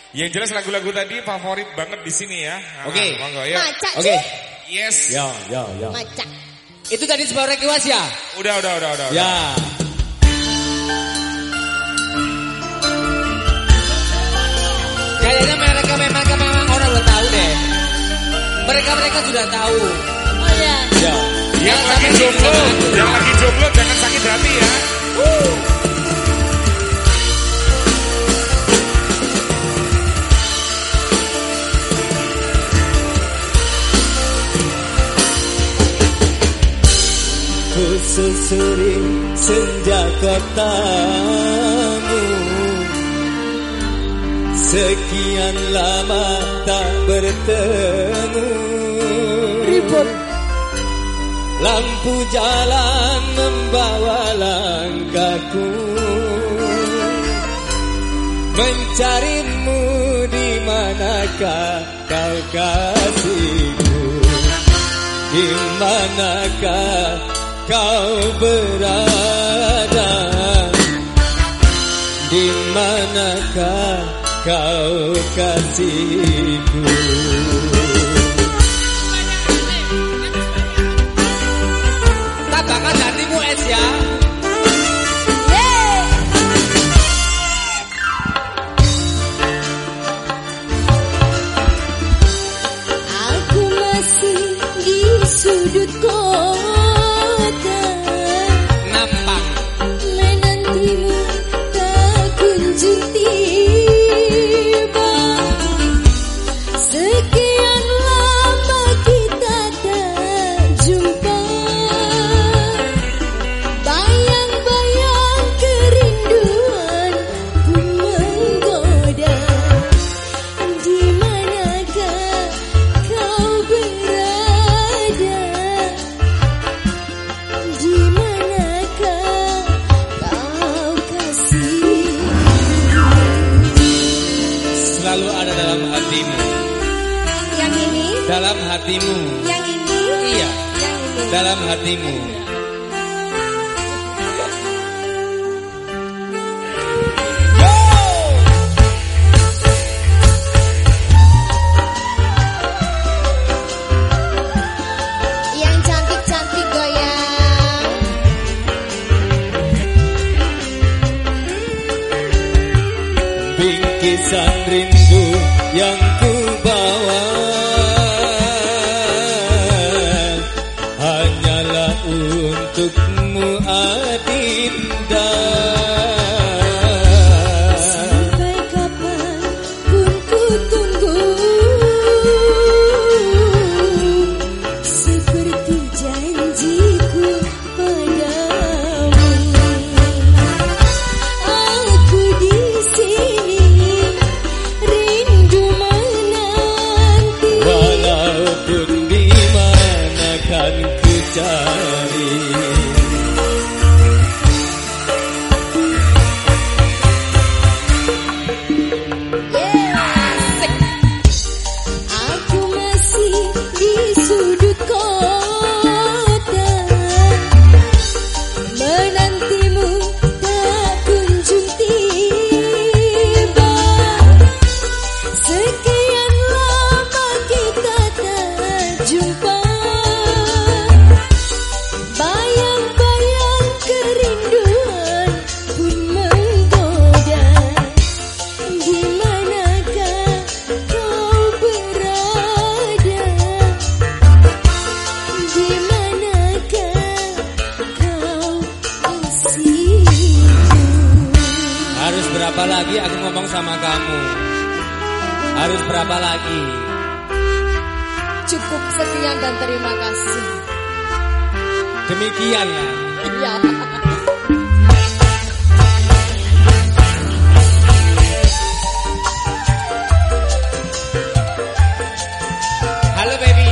Yang jelas lagu-lagu tadi favorit banget di sini ya. Oke. Monggo ya. Oke. Yes. Ya. Maca. Itu tadi sebuah request ya? Udah. Ya. Kayaknya mereka memang orang udah tahu deh. Mereka sudah tahu. Oh ya. Ya. Yang lagi jomblo jangan sakit hati ya. Ku susuri senja kotamu, sekian lama tak bertemu. Ribut. Lampu jalan membawa langkahku, mencarimu di manakah kau kasihku, di manakah kau berada, di manakah kau kasihku. Tabahkan hatimu es ya. Aku masih di sudut kota, Nampang. menantimu tak kunjung tiba. Sekian lama kita tak jumpa, bayang-bayang kerinduan pun menggoda. Di manakah kau berada, di manakah kau kasih. Selalu ada dalam hatimu, Yang ini, dalam hatimu, yang ini, iya, yang ini. dalam hatimu. Yang cantik-cantik goyang. Bingkisan rindu yang ku bawa hanyalah untukmu Adinda. Sampai kapan pun ku tunggu, seperti janjiku padamu. Aku di sini rindu menanti, Walaupun di mana kan ku cari, aku masih di sudut kota, menantimu tak kunjung tiba. Sekian lama kita tak jumpa, bayang-bayang kerinduan pun menggoda. Di manakah kau berada, di manakah kau kasihku. harus berapa lagi aku ngomong sama kamu? Harus berapa lagi? Cukup sekian dan terima kasih. Demikian ya. Ya. Halo baby.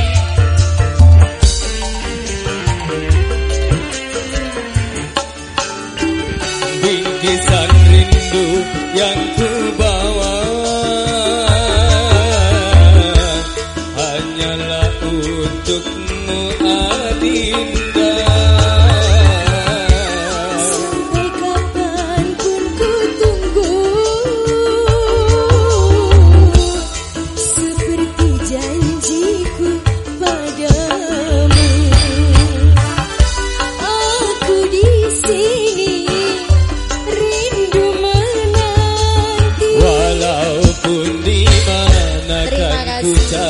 Bingkisan rindu yang ku bawa hanyalah untukmu Adinda. ku